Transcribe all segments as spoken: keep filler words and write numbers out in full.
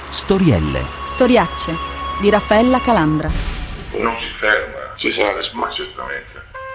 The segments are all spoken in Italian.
Storielle. Storiacce di Raffaella Calandra. Non si ferma, si sa, ma certamente.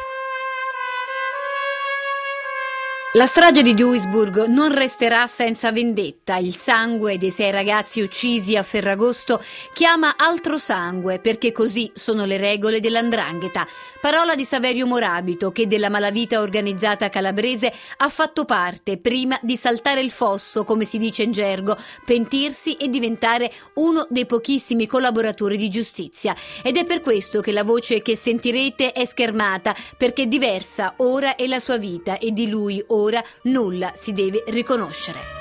La strage di Duisburg non resterà senza vendetta. Il sangue dei sei ragazzi uccisi a Ferragosto chiama altro sangue, perché così sono le regole dell'Andrangheta. Parola di Saverio Morabito, che della malavita organizzata calabrese ha fatto parte prima di saltare il fosso, come si dice in gergo, pentirsi e diventare uno dei pochissimi collaboratori di giustizia. Ed è per questo che la voce che sentirete è schermata, perché diversa ora è la sua vita e di lui ora Ora nulla si deve riconoscere.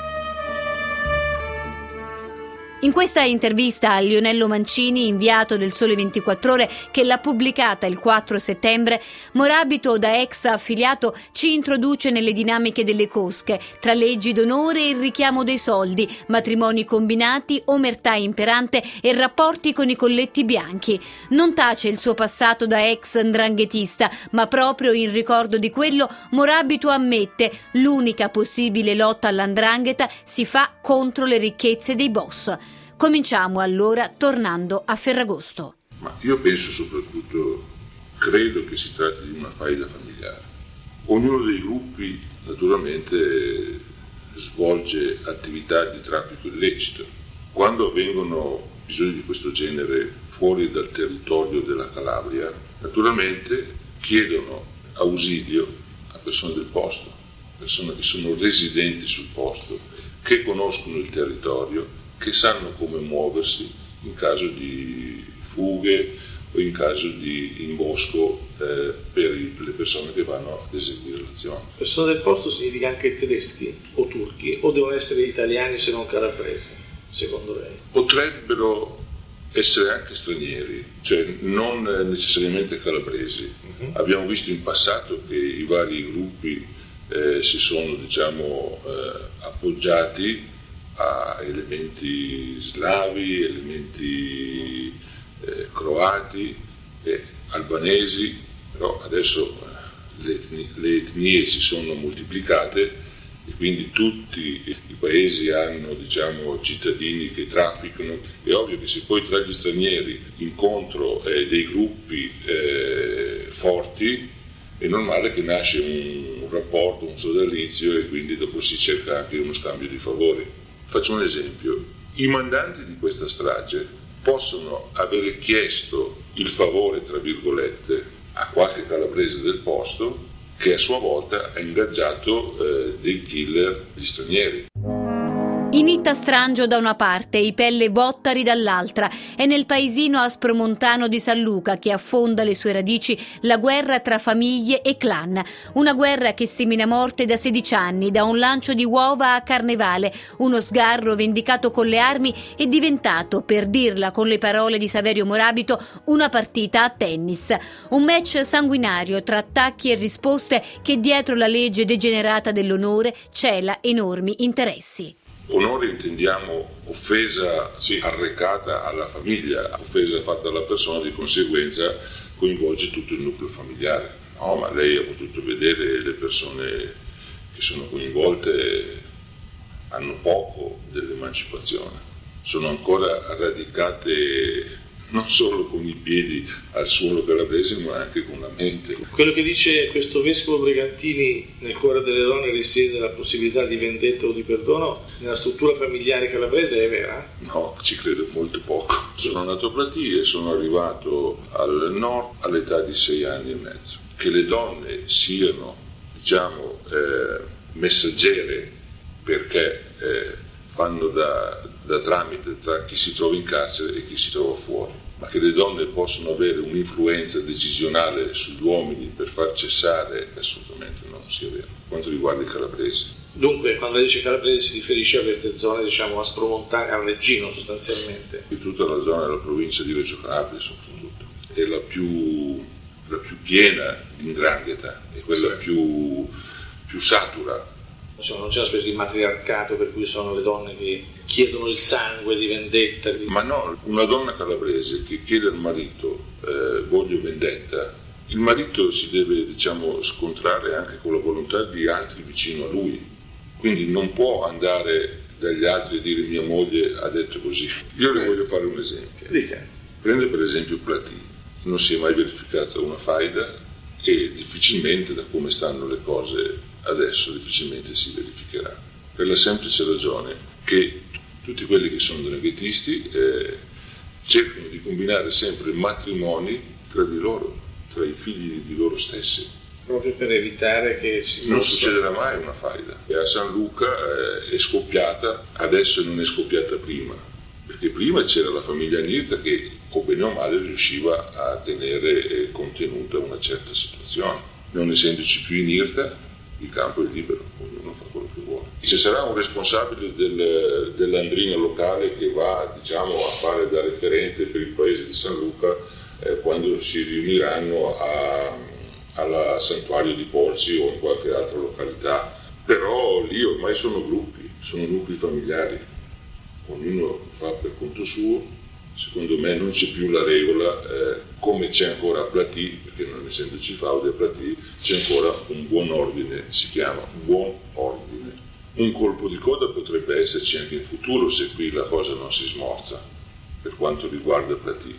In questa intervista a Lionello Mancini, inviato del Sole ventiquattro Ore, che l'ha pubblicata il quattro settembre, Morabito, da ex affiliato, ci introduce nelle dinamiche delle cosche, tra leggi d'onore e il richiamo dei soldi, matrimoni combinati, omertà imperante e rapporti con i colletti bianchi. Non tace il suo passato da ex ndranghetista, ma proprio in ricordo di quello Morabito ammette: l'unica possibile lotta all'Andrangheta si fa contro le ricchezze dei boss. Cominciamo allora tornando a Ferragosto. Ma io penso soprattutto, credo che si tratti di una faida familiare. Ognuno dei gruppi naturalmente svolge attività di traffico illecito. Quando avvengono episodi di questo genere fuori dal territorio della Calabria, naturalmente chiedono ausilio a persone del posto, persone che sono residenti sul posto, che conoscono il territorio, che sanno come muoversi in caso di fughe o in caso di imbosco eh, per i, le persone che vanno ad eseguire l'azione. Persone del posto significa anche tedeschi o turchi, o devono essere italiani se non calabresi, secondo lei? Potrebbero essere anche stranieri, cioè non necessariamente calabresi. Uh-huh. Abbiamo visto in passato che i vari gruppi eh, si sono, diciamo, eh, appoggiati a elementi slavi, elementi eh, croati, eh, albanesi, però adesso le etnie, le etnie si sono moltiplicate e quindi tutti i paesi hanno, diciamo, cittadini che trafficano. È ovvio che se poi tra gli stranieri incontro eh, dei gruppi eh, forti, è normale che nasce un, un rapporto, un sodalizio, e quindi dopo si cerca anche uno scambio di favori. Faccio un esempio: i mandanti di questa strage possono avere chiesto il favore, tra virgolette, a qualche calabrese del posto, che a sua volta ha ingaggiato eh, dei killer di stranieri. Initta Strangio da una parte, i Pelle Vottari dall'altra. È nel paesino aspromontano di San Luca che affonda le sue radici la guerra tra famiglie e clan. Una guerra che semina morte da sedici anni, da un lancio di uova a Carnevale. Uno sgarro vendicato con le armi è diventato, per dirla con le parole di Saverio Morabito, una partita a tennis. Un match sanguinario tra attacchi e risposte che dietro la legge degenerata dell'onore cela enormi interessi. Onore intendiamo offesa sì, arrecata alla famiglia, offesa fatta alla persona, di conseguenza coinvolge tutto il nucleo familiare. No, ma lei ha potuto vedere le persone che sono coinvolte hanno poco dell'emancipazione, sono ancora radicate non solo con i piedi al suolo calabrese, ma anche con la mente. Quello che dice questo vescovo Bregantini: nel cuore delle donne risiede la possibilità di vendetta o di perdono, nella struttura familiare calabrese, è vera? No, ci credo molto poco. Sono nato a Platì e sono arrivato al nord all'età di sei anni e mezzo. Che le donne siano, diciamo, eh, messaggere, perché eh, fanno da, da tramite tra chi si trova in carcere e chi si trova fuori, ma che le donne possono avere un'influenza decisionale sugli uomini per far cessare, assolutamente non sia vero. Quanto riguarda i calabresi, dunque, quando lei dice calabrese si riferisce a queste zone, diciamo, aspromontane, al Reggino sostanzialmente? di tutta la zona della provincia di Reggio Calabria soprattutto, è la più, la più piena di 'ndrangheta, è quella sì. più, più satura. Insomma, non c'è una specie di matriarcato per cui sono le donne che chiedono il sangue di vendetta? Di... Ma no, una donna calabrese che chiede al marito eh, voglio vendetta, il marito si deve, diciamo, scontrare anche con la volontà di altri vicino a lui, quindi non può andare dagli altri e dire mia moglie ha detto così. Io le voglio fare un esempio. Dica. Prende per esempio Platì, non si è mai verificata una faida e difficilmente, da come stanno le cose adesso, difficilmente si verificherà, per la semplice ragione che tutti quelli che sono dranghettisti eh, cercano di combinare sempre matrimoni tra di loro, tra i figli di loro stessi. Proprio per evitare che si Non possa... succederà mai una faida. E a San Luca eh, è scoppiata, adesso non è scoppiata prima, perché prima c'era la famiglia Nirta che o bene o male riusciva a tenere eh, contenuta una certa situazione. Non essendoci più in Nirta, il campo è libero, ognuno fa quello che vuole. Se sarà un responsabile del, dell'andrina locale che va, diciamo, a fare da referente per il paese di San Luca eh, quando si riuniranno a, alla Santuario di Porci o in qualche altra località, però lì ormai sono gruppi, sono nuclei familiari, ognuno fa per conto suo. Secondo me non c'è più la regola, eh, come c'è ancora a Platì, perché non essendoci frode a Platì, c'è ancora un buon ordine, si chiama buon ordine. Un colpo di coda potrebbe esserci anche in futuro se qui la cosa non si smorza, per quanto riguarda Platì,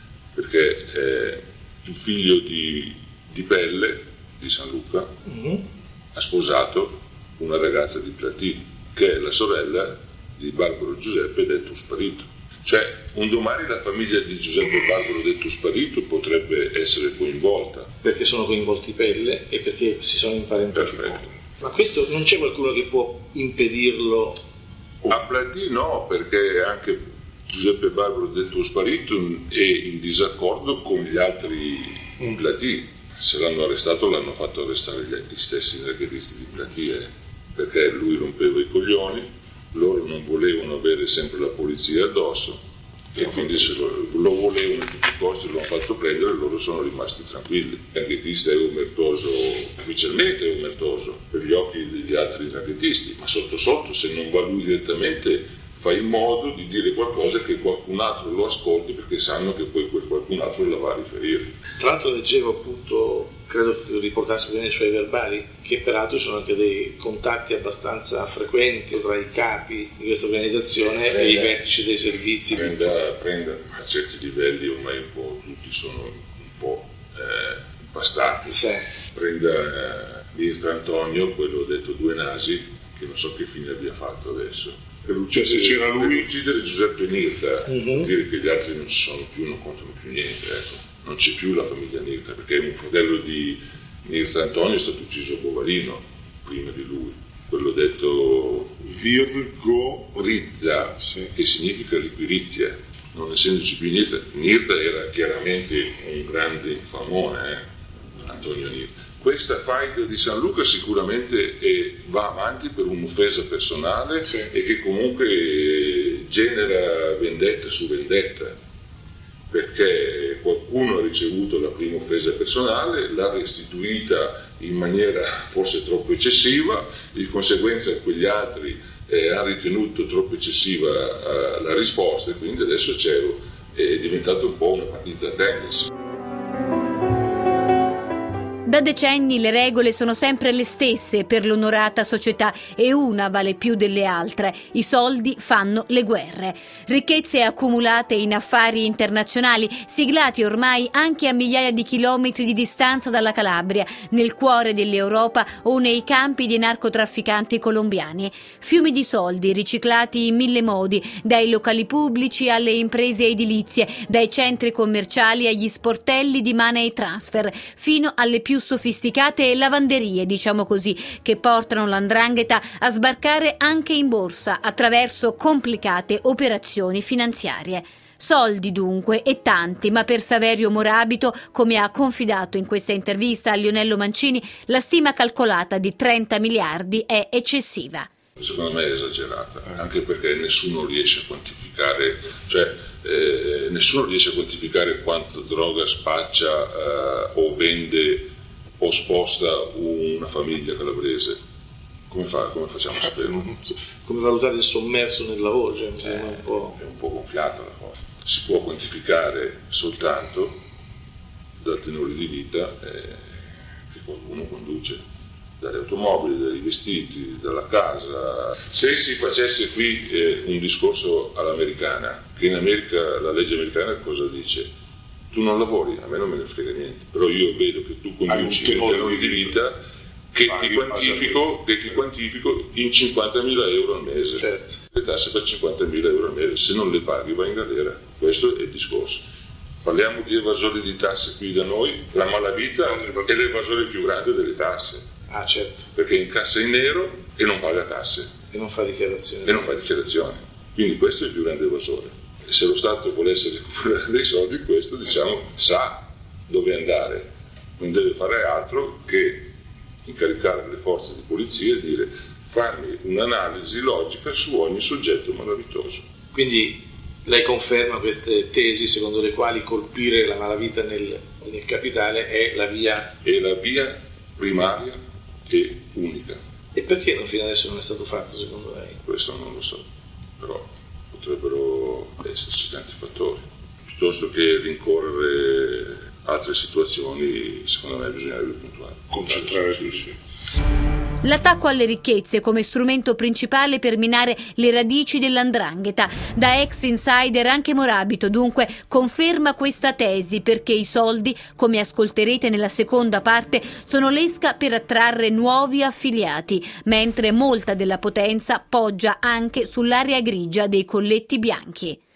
perché eh, il figlio di, di Pelle, di San Luca, mm-hmm. ha sposato una ragazza di Platì, che è la sorella di Barbaro Giuseppe detto Sparito. Cioè, un domani la famiglia di Giuseppe Barbaro detto Sparito potrebbe essere coinvolta. Perché sono coinvolti Pelle e perché si sono imparentati. Perfetto. Ma questo non c'è qualcuno che può impedirlo? A Platì no, perché anche Giuseppe Barbaro detto Sparito è in disaccordo con gli altri in Platì. Se l'hanno arrestato l'hanno fatto arrestare gli stessi dranghettisti di Platì, eh, perché lui rompeva i coglioni. Loro non volevano avere sempre la polizia addosso e quindi se lo, lo volevano a tutti i costi, lo hanno fatto prendere e loro sono rimasti tranquilli. Il dranghettista è omertoso, ufficialmente è omertoso per gli occhi degli altri dranghettisti, ma sotto sotto se non va lui direttamente fa in modo di dire qualcosa che qualcun altro lo ascolti perché sanno che poi quel qualcun altro la va a riferire. Tra l'altro leggevo appunto, credo che riportassi bene i suoi verbali, che peraltro ci sono anche dei contatti abbastanza frequenti tra i capi di questa organizzazione prenda, e i vertici dei servizi. Prenda, prenda a certi livelli ormai un po' tutti sono un po' eh, impastati. Sì. Prenda eh, Nirta Antonio, quello detto Due Nasi, che non so che fine abbia fatto adesso. Per uccidere, se c'era lui... per uccidere Giuseppe Nirta, uh-huh. vuol dire che gli altri non ci sono più, non contano più niente, ecco. Non c'è più la famiglia Nirta, perché un fratello di Nirta Antonio è stato ucciso a Bovalino prima di lui, quello detto Virgo Rizza, sì. Che significa liquirizia, non essendoci più Nirta. Nirta era chiaramente un grande infamone, eh? Antonio Nirta. Questa faida di San Luca sicuramente è, va avanti per un'offesa personale, sì. E che comunque genera vendetta su vendetta, perché qualcuno ha ricevuto la prima offesa personale, l'ha restituita in maniera forse troppo eccessiva, di conseguenza quegli altri eh, hanno ritenuto troppo eccessiva eh, la risposta e quindi adesso c'è, è diventato un po' una partita a tennis. Da decenni le regole sono sempre le stesse per l'onorata società e una vale più delle altre: i soldi fanno le guerre. Ricchezze accumulate in affari internazionali, siglati ormai anche a migliaia di chilometri di distanza dalla Calabria, nel cuore dell'Europa o nei campi dei narcotrafficanti colombiani. Fiumi di soldi riciclati in mille modi, dai locali pubblici alle imprese edilizie, dai centri commerciali agli sportelli di money transfer, fino alle più sofisticate lavanderie, diciamo così, che portano l'andrangheta a sbarcare anche in borsa attraverso complicate operazioni finanziarie. Soldi dunque, e tanti, ma per Saverio Morabito, come ha confidato in questa intervista a Lionello Mancini, la stima calcolata di trenta miliardi è eccessiva. Secondo me è esagerata, anche perché nessuno riesce a quantificare, cioè eh, nessuno riesce a quantificare quanto droga spaccia eh, o vende o sposta una famiglia calabrese. Come, fa, come facciamo a sapere? Come valutare il sommerso nel lavoro? Cioè, mi eh, sembra un po'... È un po' gonfiata la cosa. Si può quantificare soltanto dal tenore di vita eh, che qualcuno conduce. dalle automobili, dai vestiti, dalla casa. Se si facesse qui eh, un discorso all'americana, che in America la legge americana cosa dice? Tu non lavori, a me non me ne frega niente, però io vedo che tu conduci un tenore di vita che ti, quantifico, che ti quantifico in cinquantamila euro al mese. Certo. Le tasse per cinquantamila euro al mese, se non le paghi vai in galera. Questo è il discorso. Parliamo di evasori di tasse qui da noi, la malavita è l'evasore più grande delle tasse. Ah, certo. Perché incassa in nero e non paga tasse. E non fa dichiarazione. E non fa dichiarazione. Quindi questo è il più grande evasore. E se lo Stato volesse recuperare dei soldi, questo diciamo sa dove andare. Non deve fare altro che incaricare le forze di polizia e dire farmi un'analisi logica su ogni soggetto malavitoso. Quindi lei conferma queste tesi secondo le quali colpire la malavita nel, nel capitale è la via... È la via primaria e unica. E perché non fino adesso non è stato fatto secondo lei? Questo non lo so, però potrebbero esserci tanti fattori. Piuttosto che rincorrere altre situazioni, secondo me bisognerebbe puntuare. Concentrare sul sì. L'attacco alle ricchezze come strumento principale per minare le radici dell'andrangheta. Da ex insider anche Morabito dunque conferma questa tesi, perché i soldi, come ascolterete nella seconda parte, sono l'esca per attrarre nuovi affiliati, mentre molta della potenza poggia anche sull'area grigia dei colletti bianchi.